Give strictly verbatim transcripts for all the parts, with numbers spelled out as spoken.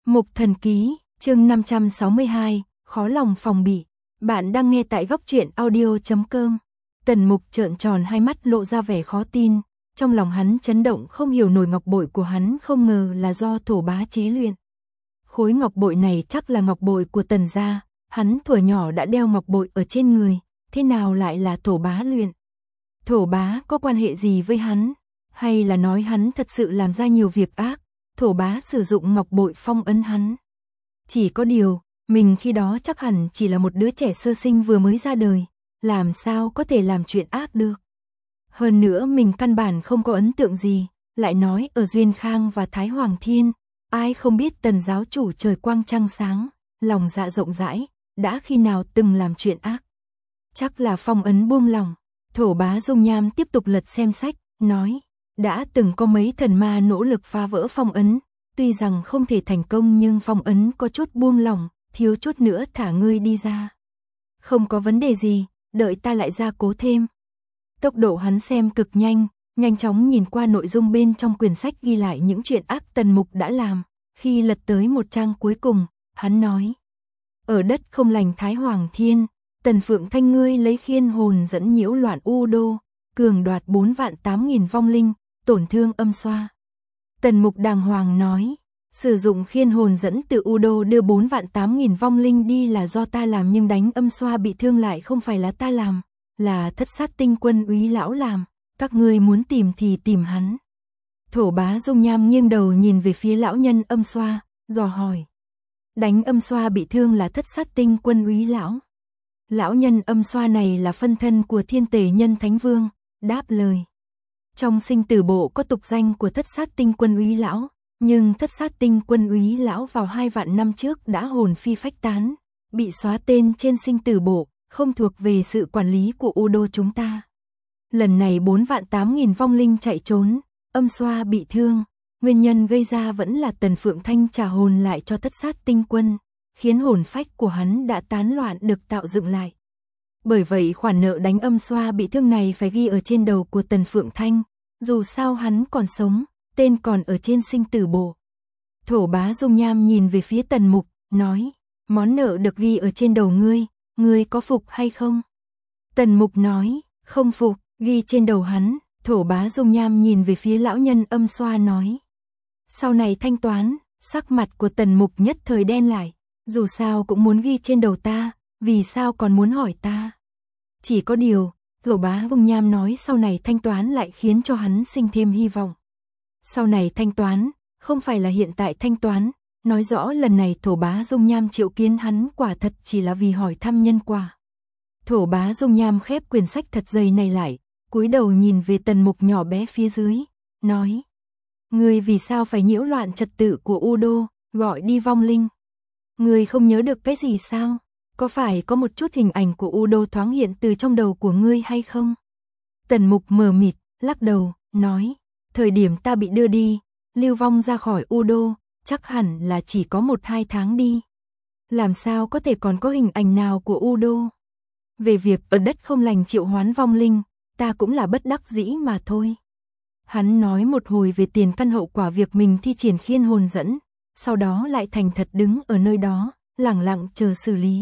Mục Thần Ký, chương năm trăm sáu mươi hai, khó lòng phòng bị. Bạn đang nghe tại góc truyện audio chấm com. Tần Mục trợn tròn hai mắt lộ ra vẻ khó tin, trong lòng hắn chấn động không hiểu nổi ngọc bội của hắn không ngờ là do Thổ Bá chế luyện. Khối ngọc bội này chắc là ngọc bội của Tần gia, hắn thuở nhỏ đã đeo ngọc bội ở trên người, thế nào lại là Thổ Bá luyện? Thổ Bá có quan hệ gì với hắn? Hay là nói hắn thật sự làm ra nhiều việc ác, Thổ Bá sử dụng ngọc bội phong ấn hắn? Chỉ có điều, mình khi đó chắc hẳn chỉ là một đứa trẻ sơ sinh vừa mới ra đời, làm sao có thể làm chuyện ác được. Hơn nữa mình căn bản không có ấn tượng gì, lại nói ở Duyên Khang và Thái Hoàng Thiên, ai không biết Tần giáo chủ trời quang trăng sáng, lòng dạ rộng rãi, đã khi nào từng làm chuyện ác. Chắc là phong ấn buông lòng. Thổ Bá dung nham tiếp tục lật xem sách, nói, đã từng có mấy thần ma nỗ lực phá vỡ phong ấn, tuy rằng không thể thành công nhưng phong ấn có chút buông lỏng, thiếu chút nữa thả ngươi đi ra. Không có vấn đề gì, đợi ta lại ra cố thêm. Tốc độ hắn xem cực nhanh, nhanh chóng nhìn qua nội dung bên trong quyển sách ghi lại những chuyện ác Tần Mục đã làm. Khi lật tới một trang cuối cùng, hắn nói, ở đất không lành Thái Hoàng Thiên, Tần Phượng Thanh ngươi lấy khiên hồn dẫn nhiễu loạn U Đô, cường đoạt bốn vạn tám nghìn vong linh, tổn thương âm xoa. Tần Mục đàng hoàng nói, sử dụng khiên hồn dẫn từ U Đô đưa bốn vạn tám nghìn vong linh đi là do ta làm, nhưng đánh âm xoa bị thương lại không phải là ta làm, là Thất Sát Tinh Quân úy lão làm, các ngươi muốn tìm thì tìm hắn. Thổ Bá dung nham nghiêng đầu nhìn về phía lão nhân âm xoa, dò hỏi, đánh âm xoa bị thương là Thất Sát Tinh Quân úy lão? Lão nhân âm xoa này là phân thân của Thiên Tề Nhân Thánh Vương, đáp lời. Trong sinh tử bộ có tục danh của Thất Sát Tinh Quân úy lão, nhưng Thất Sát Tinh Quân úy lão vào hai vạn năm trước đã hồn phi phách tán, bị xóa tên trên sinh tử bộ, không thuộc về sự quản lý của U Đô chúng ta. Lần này bốn vạn tám nghìn vong linh chạy trốn, âm xoa bị thương, nguyên nhân gây ra vẫn là Tần Phượng Thanh trả hồn lại cho Thất Sát Tinh Quân, khiến hồn phách của hắn đã tán loạn được tạo dựng lại. Bởi vậy khoản nợ đánh âm xoa bị thương này phải ghi ở trên đầu của Tần Phượng Thanh, dù sao hắn còn sống, tên còn ở trên sinh tử bộ. Thổ Bá dung nham nhìn về phía Tần Mục, nói, món nợ được ghi ở trên đầu ngươi, ngươi có phục hay không? Tần Mục nói, không phục, ghi trên đầu hắn. Thổ Bá dung nham nhìn về phía lão nhân âm xoa nói, sau này thanh toán. Sắc mặt của Tần Mục nhất thời đen lại, dù sao cũng muốn ghi trên đầu ta, vì sao còn muốn hỏi ta? Chỉ có điều, Thổ Bá dung nham nói sau này thanh toán lại khiến cho hắn sinh thêm hy vọng. Sau này thanh toán, không phải là hiện tại thanh toán, nói rõ lần này Thổ Bá dung nham triệu kiến hắn quả thật chỉ là vì hỏi thăm nhân quả. Thổ Bá dung nham khép quyển sách thật dày này lại, cúi đầu nhìn về Tần Mục nhỏ bé phía dưới, nói, ngươi vì sao phải nhiễu loạn trật tự của U Đô, gọi đi vong linh? Ngươi không nhớ được cái gì sao? Có phải có một chút hình ảnh của U Đô thoáng hiện từ trong đầu của ngươi hay không? Tần Mục mờ mịt, lắc đầu, nói, thời điểm ta bị đưa đi, lưu vong ra khỏi U Đô, chắc hẳn là chỉ có một hai tháng đi. Làm sao có thể còn có hình ảnh nào của U Đô? Về việc ở đất không lành triệu hoán vong linh, ta cũng là bất đắc dĩ mà thôi. Hắn nói một hồi về tiền căn hậu quả việc mình thi triển khiên hồn dẫn, sau đó lại thành thật đứng ở nơi đó, lẳng lặng chờ xử lý.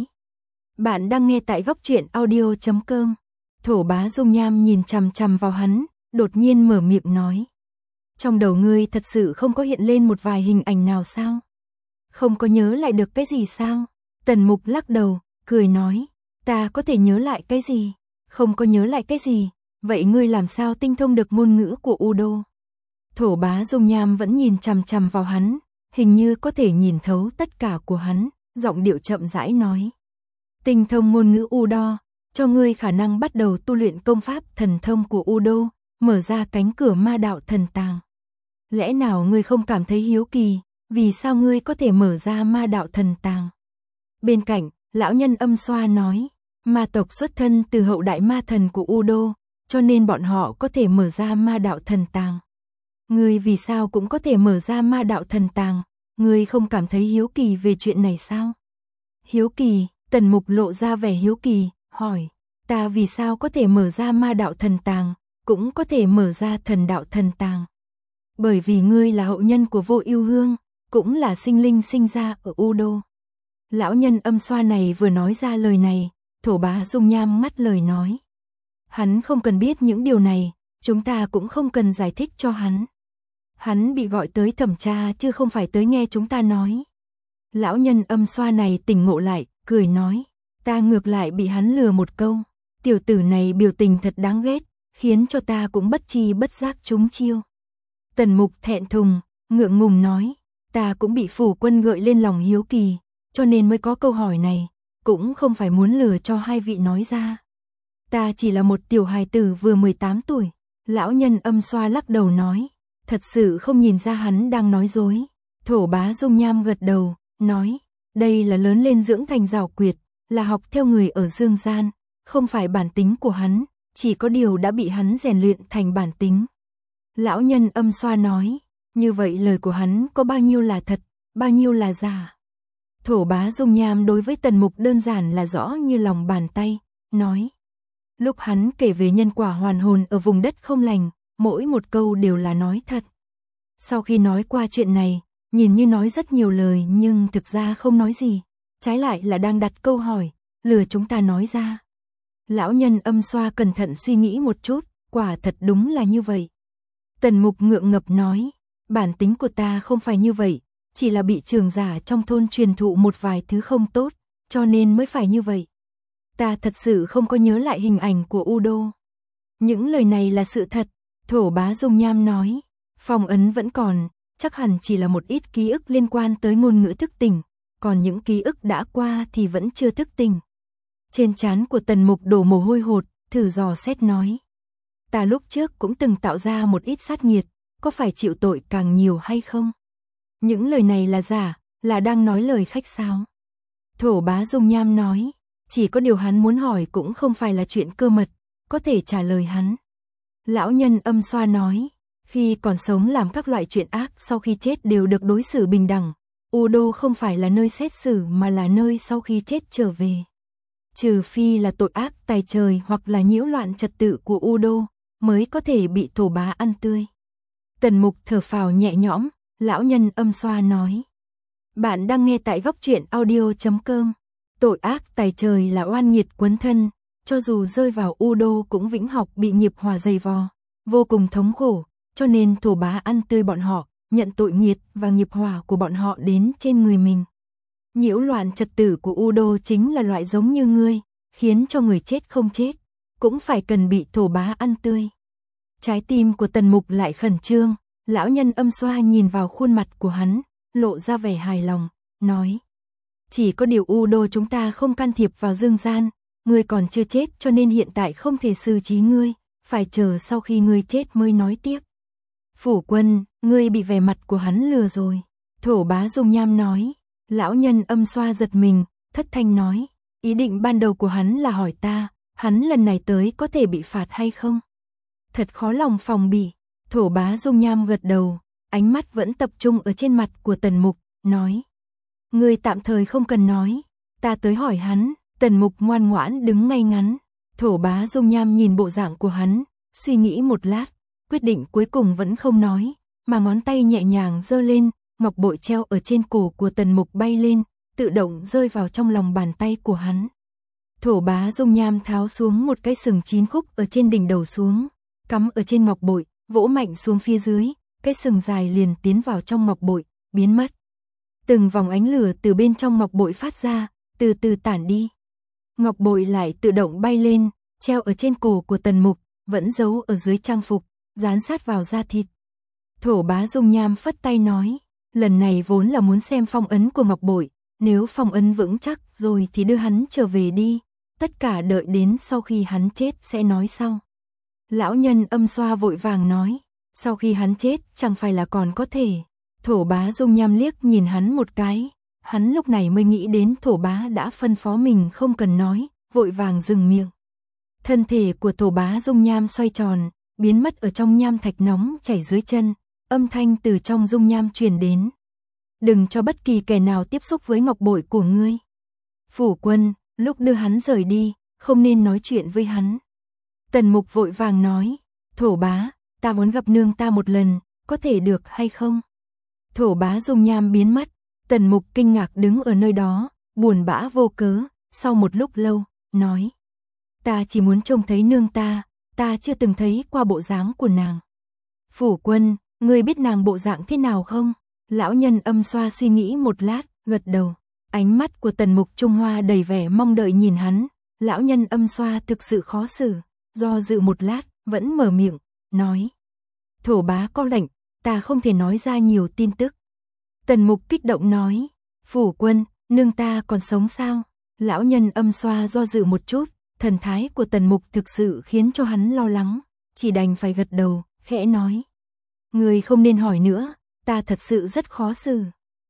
Bạn đang nghe tại góc truyện audio chấm com. Thổ Bá dung nham nhìn chằm chằm vào hắn, đột nhiên mở miệng nói, trong đầu ngươi thật sự không có hiện lên một vài hình ảnh nào sao? Không có nhớ lại được cái gì sao? Tần Mục lắc đầu, cười nói, ta có thể nhớ lại cái gì? Không có nhớ lại cái gì? Vậy ngươi làm sao tinh thông được ngôn ngữ của U Đô? Thổ Bá dung nham vẫn nhìn chằm chằm vào hắn, hình như có thể nhìn thấu tất cả của hắn, giọng điệu chậm rãi nói, tinh thông ngôn ngữ U Đô, cho ngươi khả năng bắt đầu tu luyện công pháp thần thông của U Đô, mở ra cánh cửa ma đạo thần tàng. Lẽ nào ngươi không cảm thấy hiếu kỳ, vì sao ngươi có thể mở ra ma đạo thần tàng? Bên cạnh, lão nhân âm xoa nói, ma tộc xuất thân từ hậu đại ma thần của U Đô, cho nên bọn họ có thể mở ra ma đạo thần tàng. Ngươi vì sao cũng có thể mở ra ma đạo thần tàng, ngươi không cảm thấy hiếu kỳ về chuyện này sao? Hiếu kỳ, Tần Mục lộ ra vẻ hiếu kỳ, hỏi, ta vì sao có thể mở ra ma đạo thần tàng, cũng có thể mở ra thần đạo thần tàng? Bởi vì ngươi là hậu nhân của Vô Ưu Hương, cũng là sinh linh sinh ra ở U Đô. Lão nhân âm xoa này vừa nói ra lời này, Thổ Bá Dung Nham ngắt lời nói. Hắn không cần biết những điều này, chúng ta cũng không cần giải thích cho hắn. Hắn bị gọi tới thẩm tra chứ không phải tới nghe chúng ta nói. Lão nhân âm xoa này tỉnh ngộ lại, cười nói. Ta ngược lại bị hắn lừa một câu. Tiểu tử này biểu tình thật đáng ghét, khiến cho ta cũng bất chi bất giác trúng chiêu. Tần Mục thẹn thùng, ngượng ngùng nói. Ta cũng bị phủ quân gợi lên lòng hiếu kỳ, cho nên mới có câu hỏi này, cũng không phải muốn lừa cho hai vị nói ra. Ta chỉ là một tiểu hài tử vừa mười tám tuổi. Lão nhân âm xoa lắc đầu nói. Thật sự không nhìn ra hắn đang nói dối. Thổ Bá Dung Nham gật đầu, nói. Đây là lớn lên dưỡng thành giảo quyệt, là học theo người ở dương gian, không phải bản tính của hắn, chỉ có điều đã bị hắn rèn luyện thành bản tính. Lão nhân âm xoa nói. Như vậy lời của hắn có bao nhiêu là thật, bao nhiêu là giả? Thổ Bá Dung Nham đối với Tần Mục đơn giản là rõ như lòng bàn tay, nói. Lúc hắn kể về nhân quả hoàn hồn ở vùng đất không lành, mỗi một câu đều là nói thật. Sau khi nói qua chuyện này, nhìn như nói rất nhiều lời nhưng thực ra không nói gì, trái lại là đang đặt câu hỏi, lừa chúng ta nói ra. Lão nhân âm xoa cẩn thận suy nghĩ một chút, quả thật đúng là như vậy. Tần Mục ngượng ngập nói, bản tính của ta không phải như vậy, chỉ là bị trưởng giả trong thôn truyền thụ một vài thứ không tốt, cho nên mới phải như vậy. Ta thật sự không có nhớ lại hình ảnh của U Đô. Những lời này là sự thật, Thổ Bá Dung Nham nói. Phong ấn vẫn còn, chắc hẳn chỉ là một ít ký ức liên quan tới ngôn ngữ thức tỉnh, còn những ký ức đã qua thì vẫn chưa thức tỉnh. Trên trán của Tần Mục đổ mồ hôi hột, thử dò xét nói. Ta lúc trước cũng từng tạo ra một ít sát nghiệt, có phải chịu tội càng nhiều hay không? Những lời này là giả, là đang nói lời khách sáo. Thổ Bá Dung Nham nói. Chỉ có điều hắn muốn hỏi cũng không phải là chuyện cơ mật, có thể trả lời hắn. Lão nhân âm xoa nói, khi còn sống làm các loại chuyện ác sau khi chết đều được đối xử bình đẳng. U Đô không phải là nơi xét xử mà là nơi sau khi chết trở về. Trừ phi là tội ác tày trời hoặc là nhiễu loạn trật tự của U Đô, mới có thể bị Thổ Bá ăn tươi. Tần Mục thở phào nhẹ nhõm, lão nhân âm xoa nói. Bạn đang nghe tại góc truyện audio chấm com. Tội ác tày trời là oan nghiệt quấn thân, cho dù rơi vào U Đô cũng vĩnh học bị nghiệp hỏa dày vò, vô cùng thống khổ, cho nên Thổ Bá ăn tươi bọn họ, nhận tội nghiệt và nghiệp hỏa của bọn họ đến trên người mình. Nhiễu loạn trật tự của U Đô chính là loại giống như ngươi, khiến cho người chết không chết, cũng phải cần bị Thổ Bá ăn tươi. Trái tim của Tần Mục lại khẩn trương, lão nhân âm xoa nhìn vào khuôn mặt của hắn, lộ ra vẻ hài lòng, nói. Chỉ có điều U Đô chúng ta không can thiệp vào dương gian, ngươi còn chưa chết cho nên hiện tại không thể xử trí ngươi, phải chờ sau khi ngươi chết mới nói tiếp. Phủ quân, ngươi bị vẻ mặt của hắn lừa rồi. Thổ Bá Dung Nham nói. Lão nhân âm xoa giật mình, thất thanh nói. Ý định ban đầu của hắn là hỏi ta, hắn lần này tới có thể bị phạt hay không? Thật khó lòng phòng bị. Thổ Bá Dung Nham gật đầu, ánh mắt vẫn tập trung ở trên mặt của Tần Mục, nói. Ngươi tạm thời không cần nói, ta tới hỏi hắn. Tần Mục ngoan ngoãn đứng ngay ngắn. Thổ Bá Dung Nham nhìn bộ dạng của hắn, suy nghĩ một lát, quyết định cuối cùng vẫn không nói, mà ngón tay nhẹ nhàng giơ lên, ngọc bội treo ở trên cổ của Tần Mục bay lên, tự động rơi vào trong lòng bàn tay của hắn. Thổ Bá Dung Nham tháo xuống một cái sừng chín khúc ở trên đỉnh đầu xuống, cắm ở trên ngọc bội, vỗ mạnh xuống phía dưới, cái sừng dài liền tiến vào trong ngọc bội, biến mất. Từng vòng ánh lửa từ bên trong ngọc bội phát ra, từ từ tản đi. Ngọc bội lại tự động bay lên, treo ở trên cổ của Tần Mục, vẫn giấu ở dưới trang phục, dán sát vào da thịt. Thổ Bá Dung Nham phất tay nói, lần này vốn là muốn xem phong ấn của ngọc bội, nếu phong ấn vững chắc rồi thì đưa hắn trở về đi, tất cả đợi đến sau khi hắn chết sẽ nói sau. Lão nhân âm xoa vội vàng nói, sau khi hắn chết chẳng phải là còn có thể. Thổ Bá Dung Nham liếc nhìn hắn một cái, hắn lúc này mới nghĩ đến Thổ Bá đã phân phó mình không cần nói, vội vàng dừng miệng. Thân thể của Thổ Bá Dung Nham xoay tròn, biến mất ở trong nham thạch nóng chảy dưới chân, âm thanh từ trong dung nham truyền đến. Đừng cho bất kỳ kẻ nào tiếp xúc với ngọc bội của ngươi. Phủ quân, lúc đưa hắn rời đi, không nên nói chuyện với hắn. Tần Mục vội vàng nói, Thổ Bá, ta muốn gặp nương ta một lần, có thể được hay không? Thổ bá dung nham biến mất, Tần Mục kinh ngạc đứng ở nơi đó, buồn bã vô cớ, sau một lúc lâu, nói. Ta chỉ muốn trông thấy nương ta, ta chưa từng thấy qua bộ dáng của nàng. Phủ Quân, ngươi biết nàng bộ dạng thế nào không? Lão nhân Âm Xoa suy nghĩ một lát, gật đầu. Ánh mắt của Tần Mục Trung Hoa đầy vẻ mong đợi nhìn hắn. Lão nhân Âm Xoa thực sự khó xử, do dự một lát, vẫn mở miệng, nói. Thổ bá có lệnh, ta không thể nói ra nhiều tin tức. Tần Mục kích động nói. Phủ Quân, nương ta còn sống sao? Lão nhân Âm Xoa do dự một chút, thần thái của Tần Mục thực sự khiến cho hắn lo lắng, chỉ đành phải gật đầu, khẽ nói. Ngươi không nên hỏi nữa, ta thật sự rất khó xử.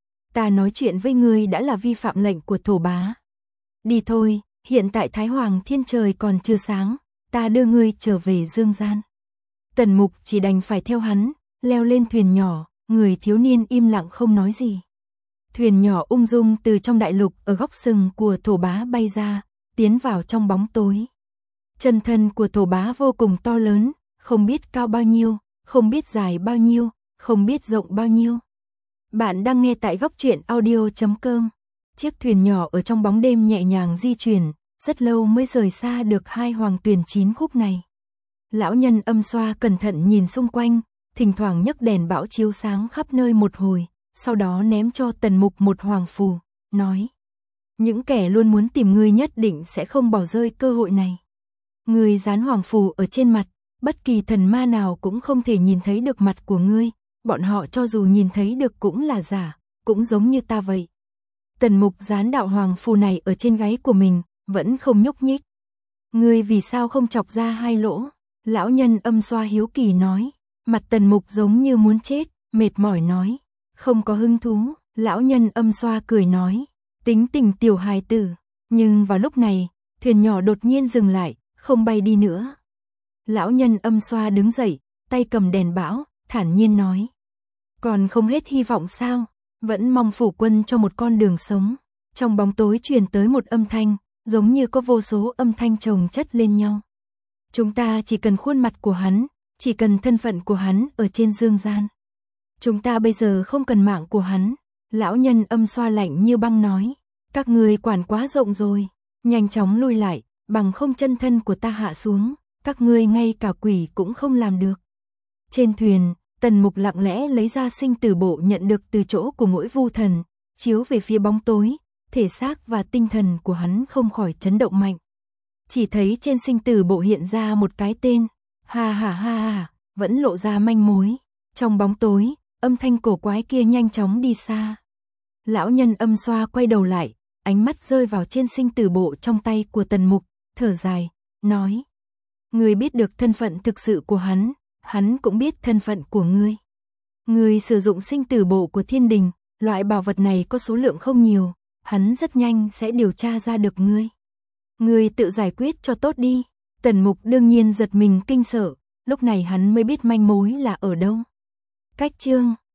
Ta nói chuyện với ngươi đã là vi phạm lệnh của thổ bá. Đi thôi, hiện tại Thái Hoàng Thiên trời còn chưa sáng, ta đưa ngươi trở về dương gian. Tần Mục chỉ đành phải theo hắn, leo lên thuyền nhỏ, người thiếu niên im lặng không nói gì. Thuyền nhỏ ung dung từ trong đại lục ở góc sừng của thổ bá bay ra, tiến vào trong bóng tối. Chân thân của thổ bá vô cùng to lớn, không biết cao bao nhiêu, không biết dài bao nhiêu, không biết rộng bao nhiêu. Bạn đang nghe tại góc truyện audio chấm com. Chiếc thuyền nhỏ ở trong bóng đêm nhẹ nhàng di chuyển, rất lâu mới rời xa được hai hoàng tuyền chín khúc này. Lão nhân Âm Xoa cẩn thận nhìn xung quanh, thỉnh thoảng nhấc đèn bão chiếu sáng khắp nơi một hồi, sau đó ném cho Tần Mục một hoàng phù, nói. Những kẻ luôn muốn tìm ngươi nhất định sẽ không bỏ rơi cơ hội này. Ngươi dán hoàng phù ở trên mặt, bất kỳ thần ma nào cũng không thể nhìn thấy được mặt của ngươi, bọn họ cho dù nhìn thấy được cũng là giả, cũng giống như ta vậy. Tần Mục dán đạo hoàng phù này ở trên gáy của mình, vẫn không nhúc nhích. Ngươi vì sao không chọc ra hai lỗ? Lão nhân Âm Xoa hiếu kỳ nói. Mặt Tần Mục giống như muốn chết, mệt mỏi nói. Không có hứng thú. Lão nhân Âm Xoa cười nói. Tính tình tiểu hài tử. Nhưng vào lúc này, thuyền nhỏ đột nhiên dừng lại, không bay đi nữa. Lão nhân Âm Xoa đứng dậy, tay cầm đèn bão, thản nhiên nói. Còn không hết hy vọng sao? Vẫn mong Phủ Quân cho một con đường sống. Trong bóng tối truyền tới một âm thanh, giống như có vô số âm thanh chồng chất lên nhau. Chúng ta chỉ cần khuôn mặt của hắn, chỉ cần thân phận của hắn ở trên dương gian. Chúng ta bây giờ không cần mạng của hắn. Lão nhân Âm Xoa lạnh như băng nói. Các người quản quá rộng rồi, nhanh chóng lui lại, bằng không chân thân của ta hạ xuống, các ngươi ngay cả quỷ cũng không làm được. Trên thuyền, Tần Mục lặng lẽ lấy ra sinh tử bộ nhận được từ chỗ của Ngũi Vu Thần, chiếu về phía bóng tối, thể xác và tinh thần của hắn không khỏi chấn động mạnh. Chỉ thấy trên sinh tử bộ hiện ra một cái tên, ha ha ha ha, vẫn lộ ra manh mối. Trong bóng tối, âm thanh cổ quái kia nhanh chóng đi xa. Lão nhân Âm Xoa quay đầu lại, ánh mắt rơi vào trên sinh tử bộ trong tay của Tần Mục, thở dài, nói. Ngươi biết được thân phận thực sự của hắn, hắn cũng biết thân phận của ngươi. Ngươi sử dụng sinh tử bộ của thiên đình, loại bảo vật này có số lượng không nhiều, hắn rất nhanh sẽ điều tra ra được ngươi. Ngươi tự giải quyết cho tốt đi. Tần Mục đương nhiên giật mình kinh sợ, lúc này hắn mới biết manh mối là ở đâu. Cách chương